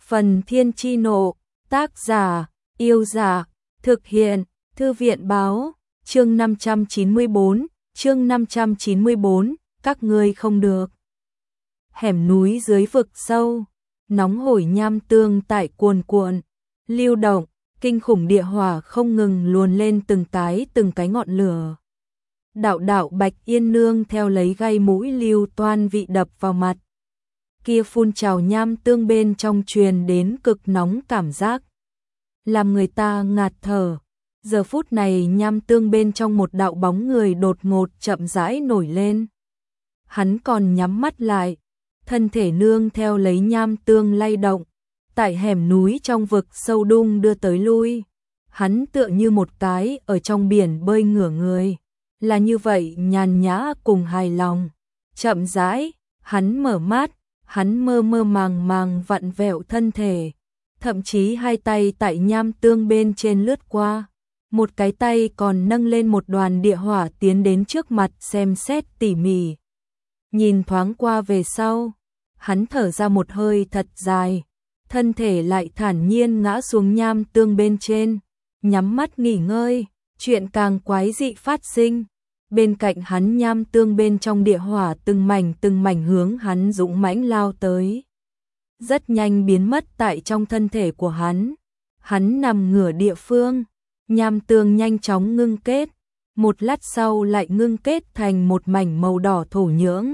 Phần Thiên Chi Nộ, tác giả, Yêu Giả, thực hiện, Thư viện Báo, chương 594, các ngươi không được. Hẻm núi dưới vực sâu, nóng hổi nham tương tại cuồn cuộn, lưu động, kinh khủng địa hỏa không ngừng luồn lên từng cái ngọn lửa. Đạo đạo Bạch Yên Nương theo lấy gai mũi lưu toan vị đập vào mặt. Kia phun trào nham tương bên trong truyền đến cực nóng cảm giác, làm người ta ngạt thở. Giờ phút này nham tương bên trong một đạo bóng người đột ngột chậm rãi nổi lên. Hắn còn nhắm mắt lại, thân thể nương theo lấy nham tương lay động, tại hẻm núi trong vực sâu đung đưa tới lui. Hắn tựa như một cái ở trong biển bơi ngửa người, là như vậy nhàn nhã cùng hài lòng. Chậm rãi, hắn mở mắt, hắn mơ mơ màng màng vặn vẹo thân thể, thậm chí hai tay tại nham tương bên trên lướt qua. Một cái tay còn nâng lên một đoàn địa hỏa tiến đến trước mặt xem xét tỉ mỉ. Nhìn thoáng qua về sau, hắn thở ra một hơi thật dài, thân thể lại thản nhiên ngã xuống nham tương bên trên, nhắm mắt nghỉ ngơi. Chuyện càng quái dị phát sinh. Bên cạnh hắn nham tương bên trong địa hỏa từng mảnh hướng hắn dũng mãnh lao tới. Rất nhanh biến mất tại trong thân thể của hắn. Hắn nằm ngửa địa phương, nham tương nhanh chóng ngưng kết, một lát sau lại ngưng kết thành một mảnh màu đỏ thổ nhưỡng.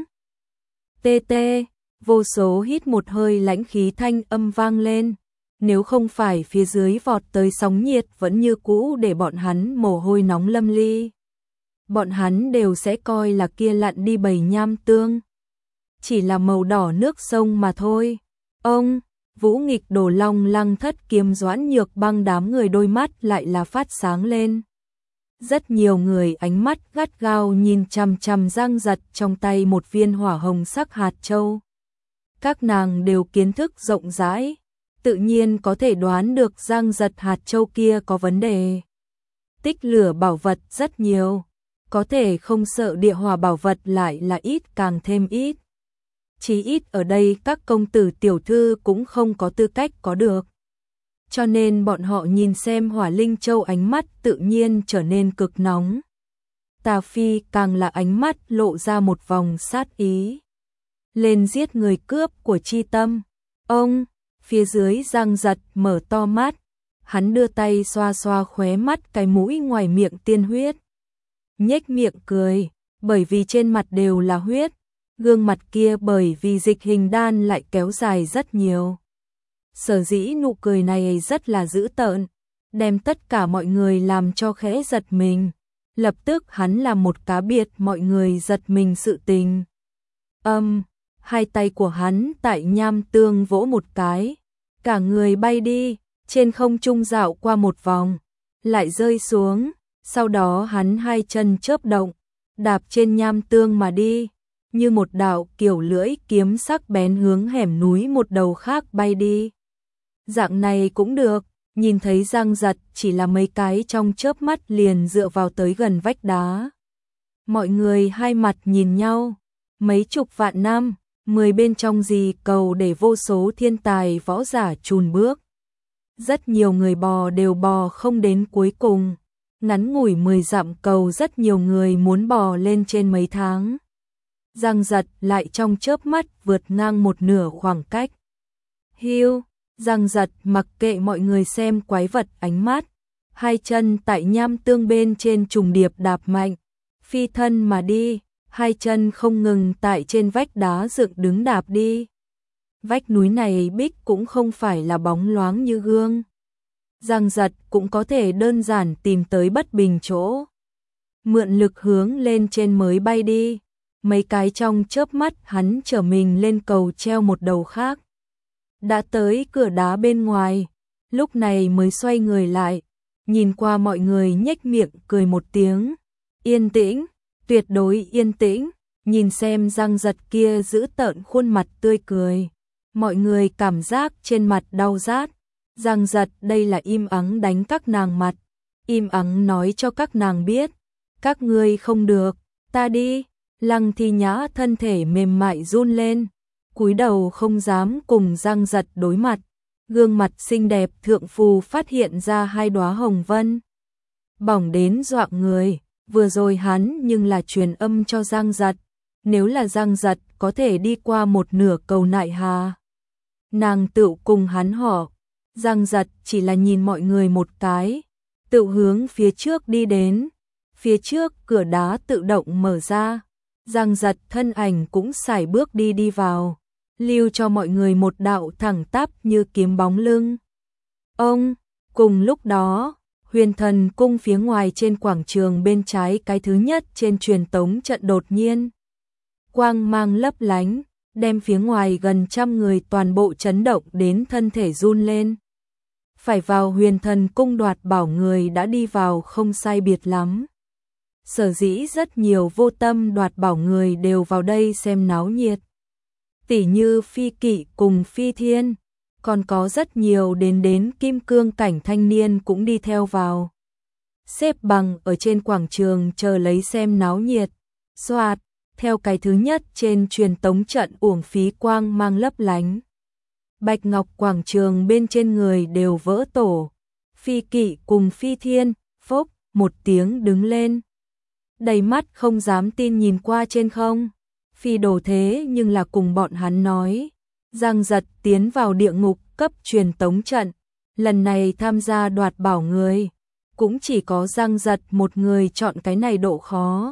Tê tê, vô số hít một hơi lãnh khí thanh âm vang lên. Nếu không phải phía dưới vọt tới sóng nhiệt vẫn như cũ để bọn hắn mồ hôi nóng lâm ly, bọn hắn đều sẽ coi là kia lặn đi bầy nham tương. Chỉ là màu đỏ nước sông mà thôi. Ông, Vũ Nghịch Đồ Long Lăng Thất Kiếm Doãn Nhược Băng đám người đôi mắt lại là phát sáng lên. Rất nhiều người ánh mắt gắt gao nhìn chằm chằm Giang Giật trong tay một viên hỏa hồng sắc hạt châu. Các nàng đều kiến thức rộng rãi, tự nhiên có thể đoán được Giang Giật hạt châu kia có vấn đề. Tích lửa bảo vật rất nhiều, có thể không sợ địa hỏa bảo vật lại là ít càng thêm ít. Chí ít ở đây các công tử tiểu thư cũng không có tư cách có được. Cho nên bọn họ nhìn xem hỏa linh châu ánh mắt tự nhiên trở nên cực nóng. Tà Phi càng là ánh mắt lộ ra một vòng sát ý. Lên giết người cướp của chi tâm. Ông, phía dưới Giang Giật mở to mắt. Hắn đưa tay xoa xoa khóe mắt cái mũi ngoài miệng tiên huyết. Nhếch miệng cười, bởi vì trên mặt đều là huyết. Gương mặt kia bởi vì dịch hình đan lại kéo dài rất nhiều. Sở dĩ nụ cười này rất là dữ tợn, đem tất cả mọi người làm cho khẽ giật mình. Lập tức hắn làm một cá biệt mọi người giật mình sự tình. Hai tay của hắn tại nham tương vỗ một cái, cả người bay đi, trên không trung dạo qua một vòng, lại rơi xuống, sau đó hắn hai chân chớp động, đạp trên nham tương mà đi, như một đạo kiểu lưỡi kiếm sắc bén hướng hẻm núi một đầu khác bay đi. Dạng này cũng được, nhìn thấy Giang Giật chỉ là mấy cái trong chớp mắt liền dựa vào tới gần vách đá. Mọi người hai mặt nhìn nhau, mấy chục vạn năm, 10 bên trong gì cầu để vô số thiên tài võ giả chùn bước. Rất nhiều người bò đều bò không đến cuối cùng, ngắn ngủi 10 dặm cầu rất nhiều người muốn bò lên trên mấy tháng. Giang Giật lại trong chớp mắt vượt ngang một nửa khoảng cách. Hiu, Giang Giật mặc kệ mọi người xem quái vật ánh mắt, hai chân tại nham tương bên trên trùng điệp đạp mạnh, phi thân mà đi, hai chân không ngừng tại trên vách đá dựng đứng đạp đi. Vách núi này bích cũng không phải là bóng loáng như gương. Giang Giật cũng có thể đơn giản tìm tới bất bình chỗ. Mượn lực hướng lên trên mới bay đi. Mấy cái trong chớp mắt hắn trở mình lên cầu treo một đầu khác. Đã tới cửa đá bên ngoài, lúc này mới xoay người lại, nhìn qua mọi người nhếch miệng cười một tiếng. Yên tĩnh, tuyệt đối yên tĩnh, nhìn xem Giang Giật kia giữ tợn khuôn mặt tươi cười. Mọi người cảm giác trên mặt đau rát. Giang Giật đây là im ắng đánh các nàng mặt, im ắng nói cho các nàng biết, các ngươi không được, ta đi. Lăng Thi Nhã thân thể mềm mại run lên, cúi đầu không dám cùng Giang Giật đối mặt, Gương mặt xinh đẹp thượng phù phát hiện ra hai đóa hồng vân. Bỏng đến dọa người, vừa rồi hắn nhưng là truyền âm cho Giang Giật, nếu là Giang Giật có thể đi qua một nửa cầu nại hà. Nàng tựu cùng hắn họ, Giang Giật chỉ là nhìn mọi người một cái, tựu hướng phía trước đi đến, phía trước cửa đá tự động mở ra, Giang Giật thân ảnh cũng sải bước đi vào, lưu cho mọi người một đạo thẳng tắp như kiếm bóng lưng. Ông, cùng lúc đó, Huyền Thần cung phía ngoài trên quảng trường bên trái cái thứ nhất trên truyền tống trận đột nhiên. Quang mang lấp lánh, đem phía ngoài gần trăm người toàn bộ chấn động đến thân thể run lên. Phải vào Huyền Thần cung đoạt bảo người đã đi vào không sai biệt lắm. Sở dĩ rất nhiều vô tâm đoạt bảo người đều vào đây xem náo nhiệt. Tỉ như Phi Kỵ cùng Phi Thiên, còn có rất nhiều đến kim cương cảnh thanh niên cũng đi theo vào. Xếp bằng ở trên quảng trường chờ lấy xem náo nhiệt. Xoạt, theo cái thứ nhất trên truyền tống trận uổng phí quang mang lấp lánh. Bạch ngọc quảng trường bên trên người đều vỡ tổ. Phi Kỵ cùng Phi Thiên, phốc, một tiếng đứng lên. Đầy mắt không dám tin nhìn qua trên không. Phi Đồ thế nhưng là cùng bọn hắn nói. Giang Giật tiến vào địa ngục cấp truyền tống trận. Lần này tham gia đoạt bảo người. Cũng chỉ có Giang Giật một người chọn cái này độ khó.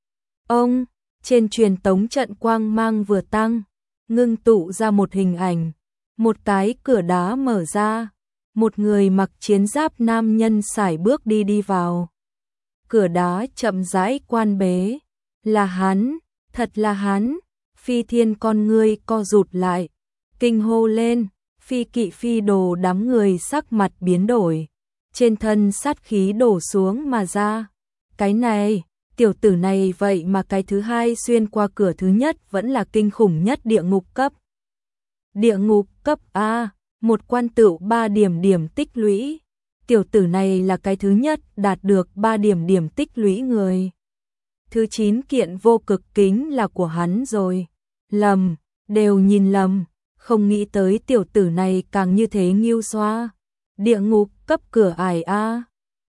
Ông, trên truyền tống trận quang mang vừa tăng. Ngưng tụ ra một hình ảnh. Một cái cửa đá mở ra. Một người mặc chiến giáp nam nhân sải bước đi vào. Cửa đá chậm rãi quan bế. Là hắn, thật là hắn. Phi Thiên con ngươi co rụt lại. Kinh hô lên, Phi Kỵ Phi Đồ đám người sắc mặt biến đổi. Trên thân sát khí đổ xuống mà ra. Cái này, tiểu tử này vậy mà cái thứ hai xuyên qua cửa thứ nhất vẫn là kinh khủng nhất địa ngục cấp. Địa ngục cấp A, một quan tựu 3 điểm tích lũy. Tiểu tử này là cái thứ nhất đạt được 3 điểm tích lũy người. Thứ 9 kiện vô cực kính là của hắn rồi. Lầm, đều nhìn lầm, không nghĩ tới tiểu tử này càng như thế nghiêu xoa. Địa ngục cấp cửa ải A.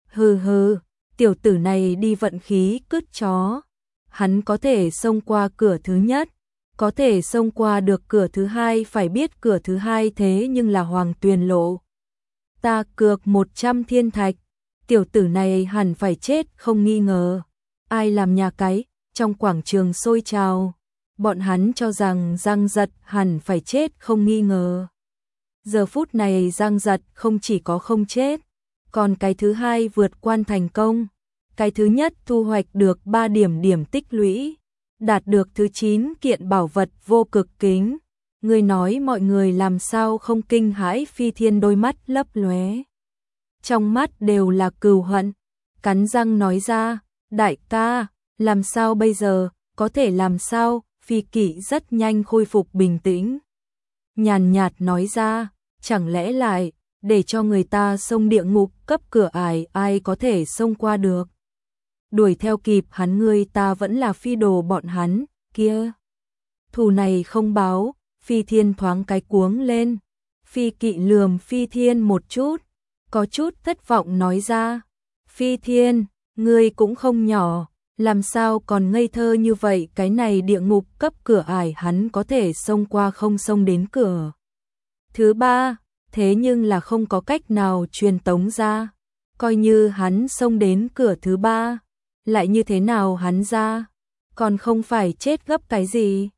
Hừ, tiểu tử này đi vận khí cứt chó. Hắn có thể xông qua cửa thứ nhất, có thể xông qua được cửa thứ hai, phải biết cửa thứ hai thế nhưng là Hoàng Tuyền Lộ. Ta cược 100 thiên thạch, tiểu tử này hẳn phải chết không nghi ngờ. Ai làm nhà cái, trong quảng trường sôi trào. Bọn hắn cho rằng Giang Giật hẳn phải chết không nghi ngờ. Giờ phút này Giang Giật không chỉ có không chết, còn cái thứ hai vượt quan thành công. Cái thứ nhất thu hoạch được 3 điểm tích lũy, đạt được thứ 9 kiện bảo vật vô cực kính. Người nói mọi người làm sao không kinh hãi. Phi Thiên đôi mắt lấp lóe, trong mắt đều là cừu hận, cắn răng nói ra, đại ca, làm sao bây giờ, có thể làm sao? Phi Kỵ rất nhanh khôi phục bình tĩnh, nhàn nhạt nói ra, chẳng lẽ lại để cho người ta xông địa ngục cấp cửa ải, ai có thể xông qua được? Đuổi theo kịp hắn ngươi ta vẫn là Phi Đồ bọn hắn kia. Thù này không báo. Phi Thiên thoáng cái cuống lên. Phi Kỵ lườm Phi Thiên một chút, có chút thất vọng nói ra, Phi Thiên, ngươi cũng không nhỏ, làm sao còn ngây thơ như vậy? Cái này địa ngục cấp cửa ải hắn có thể xông qua không xông đến cửa thứ 3, thế nhưng là không có cách nào truyền tống ra. Coi như hắn xông đến cửa thứ 3, lại như thế nào hắn ra? Còn không phải chết gấp cái gì?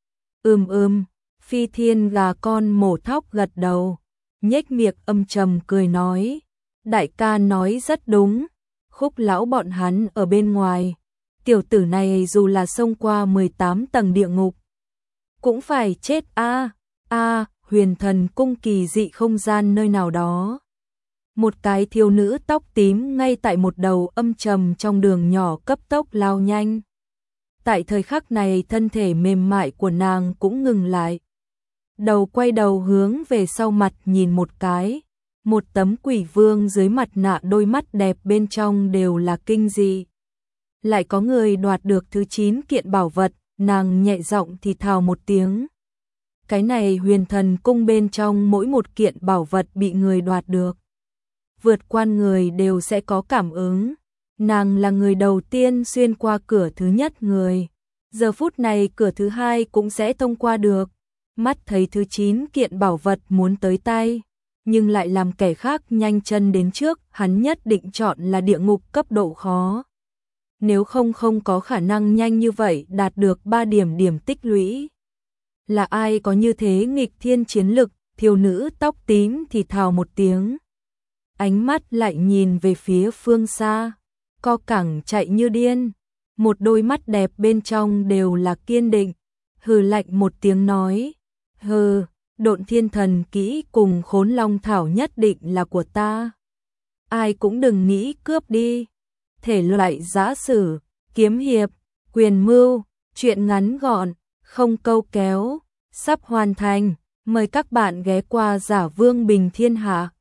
Phi Thiên gà con mổ thóc gật đầu, nhếch miệng âm trầm cười nói, đại ca nói rất đúng, Khúc lão bọn hắn ở bên ngoài, tiểu tử này dù là xông qua 18 tầng địa ngục, cũng phải chết a. Huyền Thần cung kỳ dị không gian nơi nào đó. Một cái thiếu nữ tóc tím ngay tại một đầu âm trầm trong đường nhỏ cấp tốc lao nhanh. Tại thời khắc này thân thể mềm mại của nàng cũng ngừng lại. Đầu quay đầu hướng về sau mặt nhìn một cái. Một tấm quỷ vương dưới mặt nạ, đôi mắt đẹp bên trong đều là kinh dị. Lại có người đoạt được thứ 9 kiện bảo vật, nàng nhẹ giọng thì thào một tiếng. Cái này Huyền Thần Cung bên trong mỗi một kiện bảo vật bị người đoạt được, vượt qua người đều sẽ có cảm ứng. Nàng là người đầu tiên xuyên qua cửa thứ nhất người. Giờ phút này cửa thứ hai cũng sẽ thông qua được. Mắt thấy thứ 9 kiện bảo vật muốn tới tay, nhưng lại làm kẻ khác nhanh chân đến trước, hắn nhất định chọn là địa ngục cấp độ khó. Nếu không có khả năng nhanh như vậy đạt được 3 điểm tích lũy. Là ai có như thế nghịch thiên chiến lực? Thiếu nữ tóc tím thì thào một tiếng. Ánh mắt lại nhìn về phía phương xa, co cẳng chạy như điên. Một đôi mắt đẹp bên trong đều là kiên định. Hừ lạnh một tiếng nói. Hừ, Độn Thiên Thần Kỹ cùng Khốn Long Thảo nhất định là của ta. Ai cũng đừng nghĩ cướp đi. Thể loại giã sử, kiếm hiệp, quyền mưu, truyện ngắn gọn, không câu kéo, sắp hoàn thành. Mời các bạn ghé qua Giả Vương Bình Thiên Hạ.